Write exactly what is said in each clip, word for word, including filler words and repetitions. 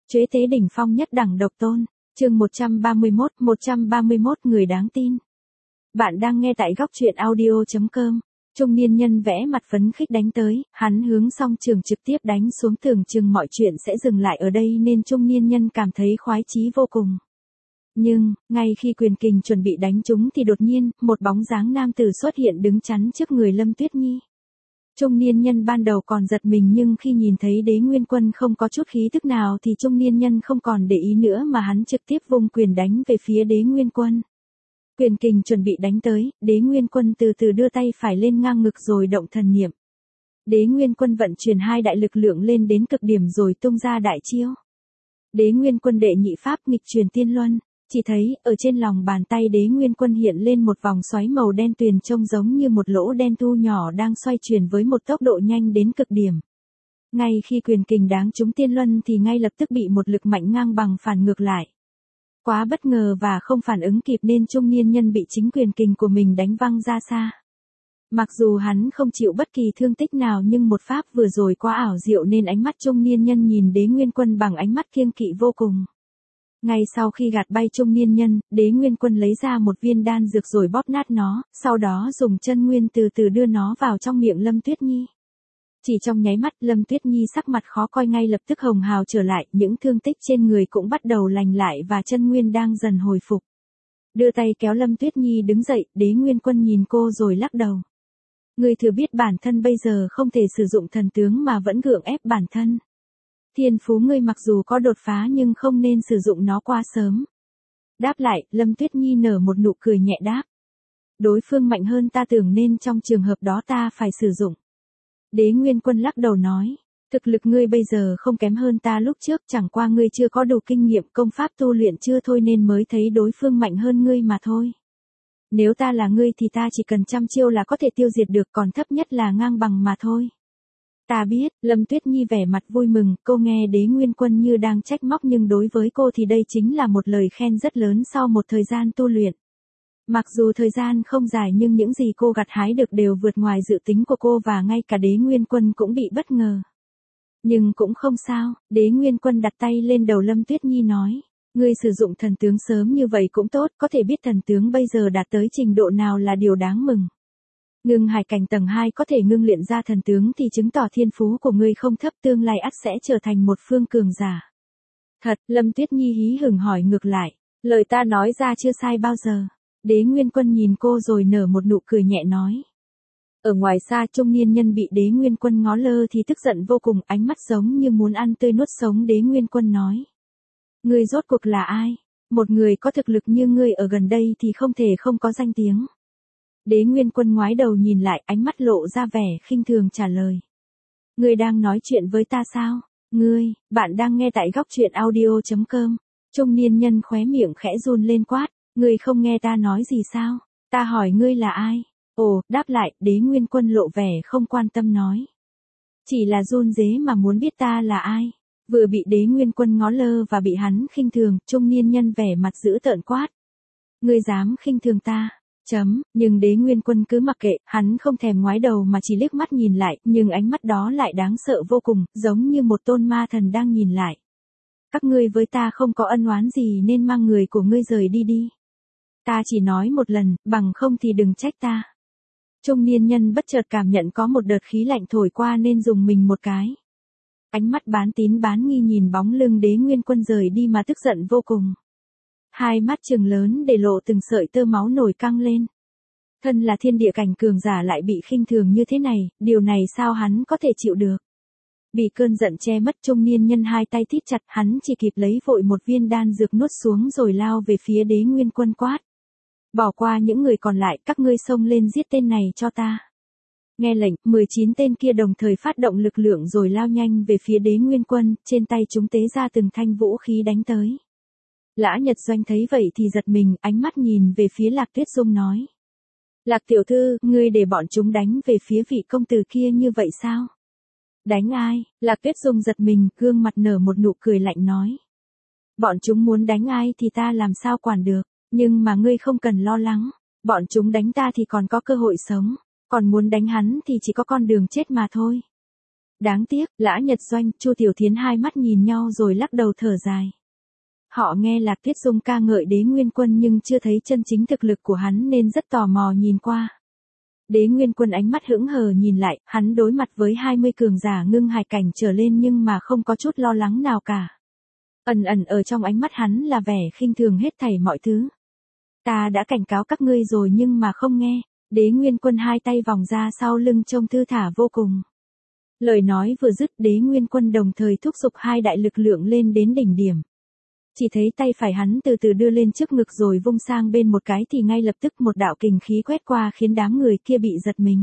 Chế tế đỉnh phong nhất đẳng độc tôn, chương một trăm ba mươi mốt, một trăm ba mươi mốt người đáng tin. Bạn đang nghe tại góc truyện audio chấm com. Trung niên nhân vẽ mặt phấn khích đánh tới, hắn hướng song trường trực tiếp đánh xuống, tưởng chừng mọi chuyện sẽ dừng lại ở đây nên trung niên nhân cảm thấy khoái chí vô cùng. Nhưng, ngay khi quyền kình chuẩn bị đánh trúng thì đột nhiên, một bóng dáng nam tử xuất hiện đứng chắn trước người Lâm Tuyết Nhi. Trung niên nhân ban đầu còn giật mình nhưng khi nhìn thấy Đế Nguyên Quân không có chút khí tức nào thì trung niên nhân không còn để ý nữa mà hắn trực tiếp vung quyền đánh về phía Đế Nguyên Quân. Quyền kình chuẩn bị đánh tới, Đế Nguyên Quân từ từ đưa tay phải lên ngang ngực rồi động thần niệm. Đế Nguyên Quân vận chuyển hai đại lực lượng lên đến cực điểm rồi tung ra đại chiêu. Đế Nguyên Quân đệ nhị pháp nghịch truyền tiên luân. Chỉ thấy, ở trên lòng bàn tay Đế Nguyên Quân hiện lên một vòng xoáy màu đen tuyền trông giống như một lỗ đen thu nhỏ đang xoay chuyển với một tốc độ nhanh đến cực điểm. Ngay khi quyền kình đáng trúng tiên luân thì ngay lập tức bị một lực mạnh ngang bằng phản ngược lại. Quá bất ngờ và không phản ứng kịp nên trung niên nhân bị chính quyền kình của mình đánh văng ra xa. Mặc dù hắn không chịu bất kỳ thương tích nào nhưng một pháp vừa rồi quá ảo diệu nên ánh mắt trung niên nhân nhìn Đế Nguyên Quân bằng ánh mắt kiêng kỵ vô cùng. Ngay sau khi gạt bay trung niên nhân, Đế Nguyên Quân lấy ra một viên đan dược rồi bóp nát nó, sau đó dùng chân nguyên từ từ đưa nó vào trong miệng Lâm Tuyết Nhi. Chỉ trong nháy mắt Lâm Tuyết Nhi sắc mặt khó coi ngay lập tức hồng hào trở lại, những thương tích trên người cũng bắt đầu lành lại và chân nguyên đang dần hồi phục. Đưa tay kéo Lâm Tuyết Nhi đứng dậy, Đế Nguyên Quân nhìn cô rồi lắc đầu. Ngươi thừa biết bản thân bây giờ không thể sử dụng thần tướng mà vẫn gượng ép bản thân. Thiên phú ngươi mặc dù có đột phá nhưng không nên sử dụng nó quá sớm. Đáp lại, Lâm Tuyết Nhi nở một nụ cười nhẹ đáp. Đối phương mạnh hơn ta tưởng nên trong trường hợp đó ta phải sử dụng. Đế Nguyên Quân lắc đầu nói, thực lực ngươi bây giờ không kém hơn ta lúc trước, chẳng qua ngươi chưa có đủ kinh nghiệm công pháp tu luyện chưa thôi nên mới thấy đối phương mạnh hơn ngươi mà thôi. Nếu ta là ngươi thì ta chỉ cần trăm chiêu là có thể tiêu diệt được, còn thấp nhất là ngang bằng mà thôi. Ta biết, Lâm Tuyết Nhi vẻ mặt vui mừng, cô nghe Đế Nguyên Quân như đang trách móc nhưng đối với cô thì đây chính là một lời khen rất lớn sau một thời gian tu luyện. Mặc dù thời gian không dài nhưng những gì cô gặt hái được đều vượt ngoài dự tính của cô và ngay cả Đế Nguyên Quân cũng bị bất ngờ. Nhưng cũng không sao, Đế Nguyên Quân đặt tay lên đầu Lâm Tuyết Nhi nói, ngươi sử dụng thần tướng sớm như vậy cũng tốt, có thể biết thần tướng bây giờ đạt tới trình độ nào là điều đáng mừng. Ngưng hải cảnh tầng hai có thể ngưng luyện ra thần tướng thì chứng tỏ thiên phú của ngươi không thấp, tương lai ắt sẽ trở thành một phương cường giả. Thật, Lâm Tuyết Nhi hí hửng hỏi ngược lại, lời ta nói ra chưa sai bao giờ. Đế Nguyên Quân nhìn cô rồi nở một nụ cười nhẹ nói. Ở ngoài xa trung niên nhân bị Đế Nguyên Quân ngó lơ thì tức giận vô cùng, ánh mắt giống như muốn ăn tươi nuốt sống. Đế Nguyên Quân nói. Ngươi rốt cuộc là ai? Một người có thực lực như ngươi ở gần đây thì không thể không có danh tiếng. Đế Nguyên Quân ngoái đầu nhìn lại, ánh mắt lộ ra vẻ khinh thường trả lời. Ngươi đang nói chuyện với ta sao? Ngươi, bạn đang nghe tại góc truyện audio chấm com. Trung niên nhân khóe miệng khẽ run lên quát. Ngươi không nghe ta nói gì sao? Ta hỏi ngươi là ai? Ồ, đáp lại, Đế Nguyên Quân lộ vẻ không quan tâm nói. Chỉ là run rế mà muốn biết ta là ai? Vừa bị Đế Nguyên Quân ngó lơ và bị hắn khinh thường, trung niên nhân vẻ mặt dữ tợn quát. Ngươi dám khinh thường ta? Chấm, nhưng Đế Nguyên Quân cứ mặc kệ, hắn không thèm ngoái đầu mà chỉ liếc mắt nhìn lại, nhưng ánh mắt đó lại đáng sợ vô cùng, giống như một tôn ma thần đang nhìn lại. Các ngươi với ta không có ân oán gì nên mang người của ngươi rời đi đi. Ta chỉ nói một lần, bằng không thì đừng trách ta. Trung niên nhân bất chợt cảm nhận có một đợt khí lạnh thổi qua nên dùng mình một cái. Ánh mắt bán tín bán nghi nhìn bóng lưng Đế Nguyên Quân rời đi mà tức giận vô cùng. Hai mắt trừng lớn để lộ từng sợi tơ máu nổi căng lên. Thân là thiên địa cảnh cường giả lại bị khinh thường như thế này, điều này sao hắn có thể chịu được. Bị cơn giận che mất trung niên nhân hai tay thít chặt, hắn chỉ kịp lấy vội một viên đan dược nuốt xuống rồi lao về phía Đế Nguyên Quân quát. Bỏ qua những người còn lại, các ngươi xông lên giết tên này cho ta. Nghe lệnh, mười chín tên kia đồng thời phát động lực lượng rồi lao nhanh về phía Đế Nguyên Quân, trên tay chúng tế ra từng thanh vũ khí đánh tới. Lã Nhật Doanh thấy vậy thì giật mình, ánh mắt nhìn về phía Lạc Tuyết Dung nói. Lạc tiểu thư, ngươi để bọn chúng đánh về phía vị công tử kia như vậy sao? Đánh ai? Lạc Tuyết Dung giật mình, gương mặt nở một nụ cười lạnh nói. Bọn chúng muốn đánh ai thì ta làm sao quản được, nhưng mà ngươi không cần lo lắng, bọn chúng đánh ta thì còn có cơ hội sống, còn muốn đánh hắn thì chỉ có con đường chết mà thôi. Đáng tiếc, Lã Nhật Doanh, Chu Tiểu Thiến hai mắt nhìn nhau rồi lắc đầu thở dài. Họ nghe Lạc Tuyết Dung ca ngợi Đế Nguyên Quân nhưng chưa thấy chân chính thực lực của hắn nên rất tò mò nhìn qua. Đế Nguyên Quân ánh mắt hững hờ nhìn lại, hắn đối mặt với hai mươi cường giả ngưng hải cảnh trở lên nhưng mà không có chút lo lắng nào cả. Ẩn ẩn ở trong ánh mắt hắn là vẻ khinh thường hết thảy mọi thứ. Ta đã cảnh cáo các ngươi rồi nhưng mà không nghe. Đế Nguyên Quân hai tay vòng ra sau lưng trông thư thả vô cùng. Lời nói vừa dứt, Đế Nguyên Quân đồng thời thúc giục hai đại lực lượng lên đến đỉnh điểm. Chỉ thấy tay phải hắn từ từ đưa lên trước ngực rồi vung sang bên một cái thì ngay lập tức một đạo kình khí quét qua khiến đám người kia bị giật mình.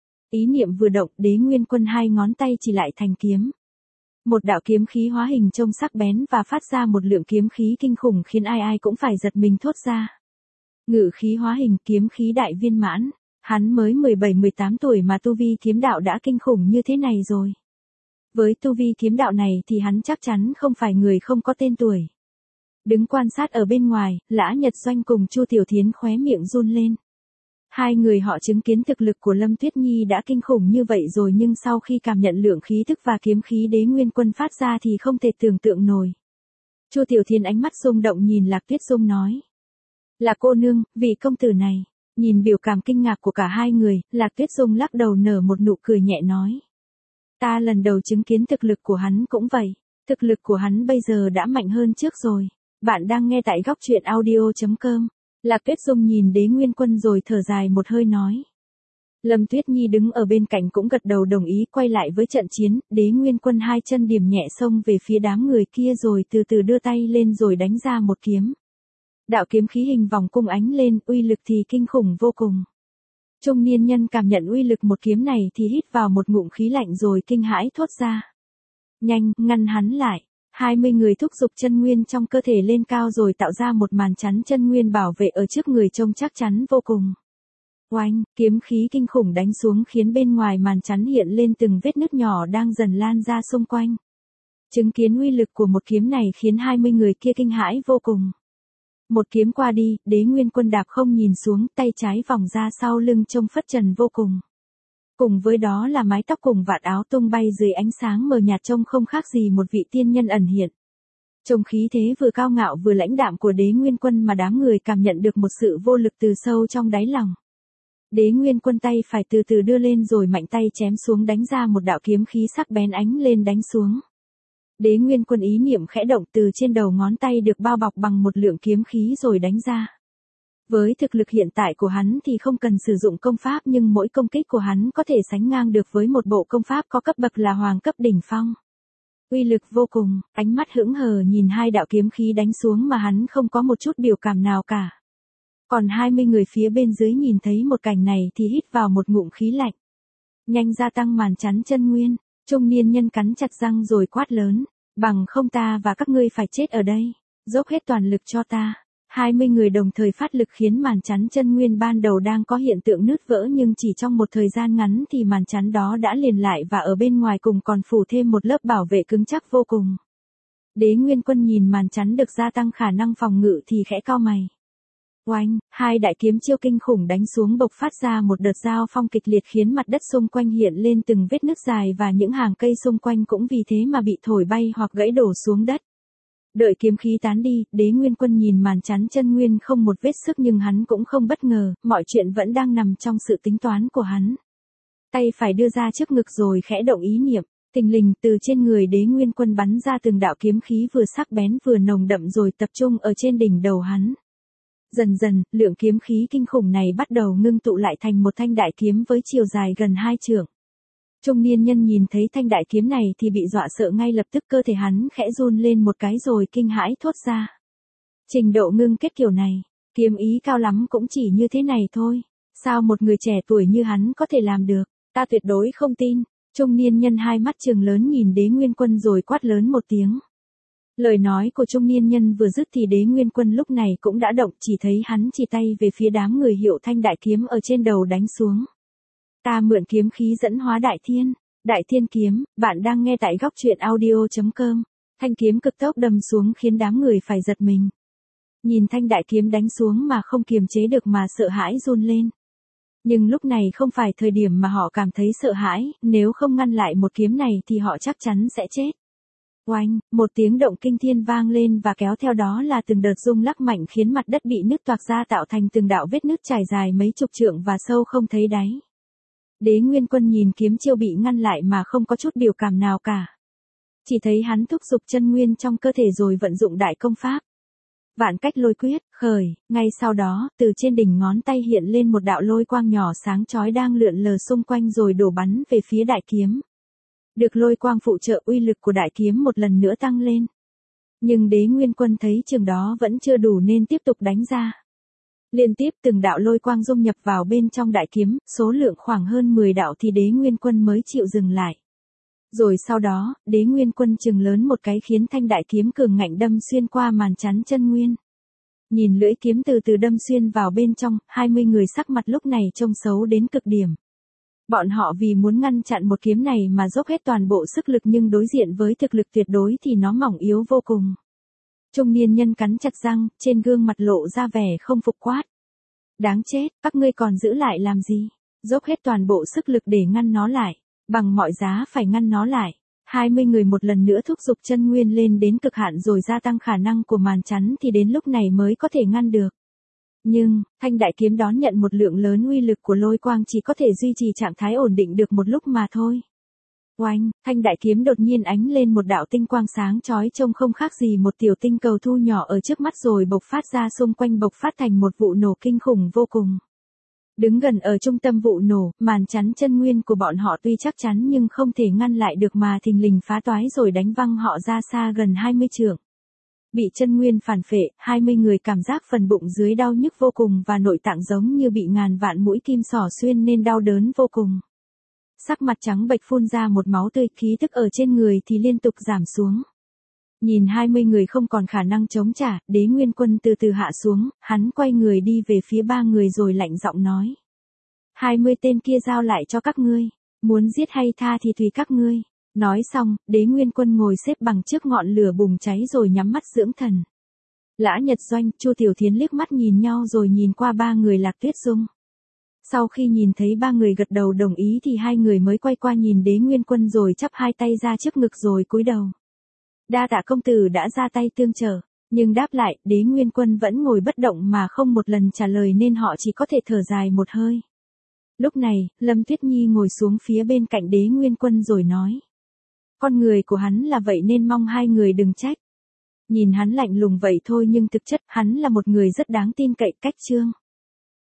Ý niệm vừa động, Đế Nguyên Quân hai ngón tay chỉ lại thành kiếm. Một đạo kiếm khí hóa hình trông sắc bén và phát ra một lượng kiếm khí kinh khủng khiến ai ai cũng phải giật mình thốt ra. Ngự khí hóa hình, kiếm khí đại viên mãn. Hắn mới mười bảy mười tám tuổi mà tu vi kiếm đạo đã kinh khủng như thế này rồi. Với tu vi kiếm đạo này thì hắn chắc chắn không phải người không có tên tuổi. Đứng quan sát ở bên ngoài, Lã Nhật Doanh cùng Chu Tiểu Thiến khóe miệng run lên. Hai người họ chứng kiến thực lực của Lâm Tuyết Nhi đã kinh khủng như vậy rồi nhưng sau khi cảm nhận lượng khí thức và kiếm khí Đế Nguyên Quân phát ra thì không thể tưởng tượng nổi. Chu Tiểu Thiến ánh mắt rung động nhìn Lạc Tuyết Dung nói. Là cô nương, vị công tử này. Nhìn biểu cảm kinh ngạc của cả hai người, Lạc Tuyết Dung lắc đầu nở một nụ cười nhẹ nói. Ta lần đầu chứng kiến thực lực của hắn cũng vậy. Thực lực của hắn bây giờ đã mạnh hơn trước rồi. Bạn đang nghe tại góc truyện audio chấm com. Lạc Tuyết Dung nhìn Đế Nguyên Quân rồi thở dài một hơi nói. Lâm Tuyết Nhi đứng ở bên cạnh cũng gật đầu đồng ý quay lại với trận chiến. Đế Nguyên Quân hai chân điểm nhẹ xông về phía đám người kia rồi từ từ đưa tay lên rồi đánh ra một kiếm. Đạo kiếm khí hình vòng cung ánh lên, uy lực thì kinh khủng vô cùng. Trung niên nhân cảm nhận uy lực một kiếm này thì hít vào một ngụm khí lạnh rồi kinh hãi thốt ra. Nhanh, ngăn hắn lại. hai mươi người thúc giục chân nguyên trong cơ thể lên cao rồi tạo ra một màn chắn chân nguyên bảo vệ ở trước người trông chắc chắn vô cùng. Oanh, kiếm khí kinh khủng đánh xuống khiến bên ngoài màn chắn hiện lên từng vết nứt nhỏ đang dần lan ra xung quanh. Chứng kiến uy lực của một kiếm này khiến hai mươi người kia kinh hãi vô cùng. Một kiếm qua đi, Đế Nguyên Quân đạp không nhìn xuống, tay trái vòng ra sau lưng trông phất trần vô cùng. Cùng với đó là mái tóc cùng vạt áo tung bay dưới ánh sáng mờ nhạt trông không khác gì một vị tiên nhân ẩn hiện. Trông khí thế vừa cao ngạo vừa lãnh đạm của Đế Nguyên Quân mà đám người cảm nhận được một sự vô lực từ sâu trong đáy lòng. Đế Nguyên Quân tay phải từ từ đưa lên rồi mạnh tay chém xuống đánh ra một đạo kiếm khí sắc bén ánh lên đánh xuống. Đế Nguyên Quân ý niệm khẽ động từ trên đầu ngón tay được bao bọc bằng một lượng kiếm khí rồi đánh ra. Với thực lực hiện tại của hắn thì không cần sử dụng công pháp nhưng mỗi công kích của hắn có thể sánh ngang được với một bộ công pháp có cấp bậc là hoàng cấp đỉnh phong. Uy lực vô cùng, ánh mắt hững hờ nhìn hai đạo kiếm khí đánh xuống mà hắn không có một chút biểu cảm nào cả. Còn hai mươi người phía bên dưới nhìn thấy một cảnh này thì hít vào một ngụm khí lạnh. Nhanh gia tăng màn chắn chân nguyên, trung niên nhân cắn chặt răng rồi quát lớn. Bằng không ta và các ngươi phải chết ở đây. Dốc hết toàn lực cho ta. hai mươi người đồng thời phát lực khiến màn chắn chân nguyên ban đầu đang có hiện tượng nứt vỡ nhưng chỉ trong một thời gian ngắn thì màn chắn đó đã liền lại và ở bên ngoài cùng còn phủ thêm một lớp bảo vệ cứng chắc vô cùng. Đế Nguyên Quân nhìn màn chắn được gia tăng khả năng phòng ngự thì khẽ cau mày. Oanh, hai đại kiếm chiêu kinh khủng đánh xuống bộc phát ra một đợt giao phong kịch liệt khiến mặt đất xung quanh hiện lên từng vết nứt dài và những hàng cây xung quanh cũng vì thế mà bị thổi bay hoặc gãy đổ xuống đất. Đợi kiếm khí tán đi, Đế Nguyên Quân nhìn màn chắn chân nguyên không một vết sức nhưng hắn cũng không bất ngờ, mọi chuyện vẫn đang nằm trong sự tính toán của hắn. Tay phải đưa ra trước ngực rồi khẽ động ý niệm, thình lình từ trên người Đế Nguyên Quân bắn ra từng đạo kiếm khí vừa sắc bén vừa nồng đậm rồi tập trung ở trên đỉnh đầu hắn. Dần dần, lượng kiếm khí kinh khủng này bắt đầu ngưng tụ lại thành một thanh đại kiếm với chiều dài gần hai trượng. Trung niên nhân nhìn thấy thanh đại kiếm này thì bị dọa sợ ngay lập tức cơ thể hắn khẽ run lên một cái rồi kinh hãi thốt ra. Trình độ ngưng kết kiểu này, kiếm ý cao lắm cũng chỉ như thế này thôi. Sao một người trẻ tuổi như hắn có thể làm được, ta tuyệt đối không tin. Trung niên nhân hai mắt trừng lớn nhìn Đế Nguyên Quân rồi quát lớn một tiếng. Lời nói của trung niên nhân vừa dứt thì Đế Nguyên Quân lúc này cũng đã động chỉ thấy hắn chỉ tay về phía đám người hiệu thanh đại kiếm ở trên đầu đánh xuống. Ta mượn kiếm khí dẫn hóa đại thiên, đại thiên kiếm, bạn đang nghe tại góc truyện audio chấm com. Thanh kiếm cực tốc đâm xuống khiến đám người phải giật mình. Nhìn thanh đại kiếm đánh xuống mà không kiềm chế được mà sợ hãi run lên. Nhưng lúc này không phải thời điểm mà họ cảm thấy sợ hãi, nếu không ngăn lại một kiếm này thì họ chắc chắn sẽ chết. Oanh, một tiếng động kinh thiên vang lên và kéo theo đó là từng đợt rung lắc mạnh khiến mặt đất bị nứt toạc ra tạo thành từng đạo vết nứt trải dài mấy chục trượng và sâu không thấy đáy. Đế Nguyên Quân nhìn kiếm chiêu bị ngăn lại mà không có chút biểu cảm nào cả. Chỉ thấy hắn thúc giục chân nguyên trong cơ thể rồi vận dụng đại công pháp. Vạn cách lôi quyết, khởi, ngay sau đó, từ trên đỉnh ngón tay hiện lên một đạo lôi quang nhỏ sáng chói đang lượn lờ xung quanh rồi đổ bắn về phía đại kiếm. Được lôi quang phụ trợ uy lực của đại kiếm một lần nữa tăng lên. Nhưng Đế Nguyên Quân thấy chừng đó vẫn chưa đủ nên tiếp tục đánh ra. Liên tiếp từng đạo lôi quang dung nhập vào bên trong đại kiếm, số lượng khoảng hơn mười đạo thì Đế Nguyên Quân mới chịu dừng lại. Rồi sau đó, Đế Nguyên Quân chừng lớn một cái khiến thanh đại kiếm cường ngạnh đâm xuyên qua màn chắn chân nguyên. Nhìn lưỡi kiếm từ từ đâm xuyên vào bên trong, hai mươi người sắc mặt lúc này trông xấu đến cực điểm. Bọn họ vì muốn ngăn chặn một kiếm này mà dốc hết toàn bộ sức lực nhưng đối diện với thực lực tuyệt đối thì nó mỏng yếu vô cùng. Trung niên nhân cắn chặt răng, trên gương mặt lộ ra vẻ không phục quát. Đáng chết, các ngươi còn giữ lại làm gì? Dốc hết toàn bộ sức lực để ngăn nó lại. Bằng mọi giá phải ngăn nó lại. hai mươi người một lần nữa thúc giục chân nguyên lên đến cực hạn rồi gia tăng khả năng của màn chắn thì đến lúc này mới có thể ngăn được. Nhưng, thanh đại kiếm đón nhận một lượng lớn uy lực của lôi quang chỉ có thể duy trì trạng thái ổn định được một lúc mà thôi. Oanh, thanh đại kiếm đột nhiên ánh lên một đạo tinh quang sáng chói trông không khác gì một tiểu tinh cầu thu nhỏ ở trước mắt rồi bộc phát ra xung quanh bộc phát thành một vụ nổ kinh khủng vô cùng. Đứng gần ở trung tâm vụ nổ, màn chắn chân nguyên của bọn họ tuy chắc chắn nhưng không thể ngăn lại được mà thình lình phá toái rồi đánh văng họ ra xa gần hai mươi trượng. Bị chân nguyên phản phệ, hai mươi người cảm giác phần bụng dưới đau nhức vô cùng và nội tạng giống như bị ngàn vạn mũi kim xỏ xuyên nên đau đớn vô cùng. Sắc mặt trắng bệch phun ra một máu tươi, khí tức ở trên người thì liên tục giảm xuống. Nhìn hai mươi người không còn khả năng chống trả, Đế Nguyên Quân từ từ hạ xuống, hắn quay người đi về phía ba người rồi lạnh giọng nói. hai mươi tên kia giao lại cho các ngươi, muốn giết hay tha thì tùy các ngươi. Nói xong, Đế Nguyên Quân ngồi xếp bằng trước ngọn lửa bùng cháy rồi nhắm mắt dưỡng thần. Lã Nhật Doanh, Chu Tiểu Thiến liếc mắt nhìn nhau rồi nhìn qua ba người Lạc Tuyết Dung. Sau khi nhìn thấy ba người gật đầu đồng ý thì hai người mới quay qua nhìn Đế Nguyên Quân rồi chắp hai tay ra trước ngực rồi cúi đầu. Đa tạ công tử đã ra tay tương trợ, nhưng đáp lại, Đế Nguyên Quân vẫn ngồi bất động mà không một lần trả lời nên họ chỉ có thể thở dài một hơi. Lúc này, Lâm Tuyết Nhi ngồi xuống phía bên cạnh Đế Nguyên Quân rồi nói. Con người của hắn là vậy nên mong hai người đừng trách. Nhìn hắn lạnh lùng vậy thôi nhưng thực chất hắn là một người rất đáng tin cậy. Cách chương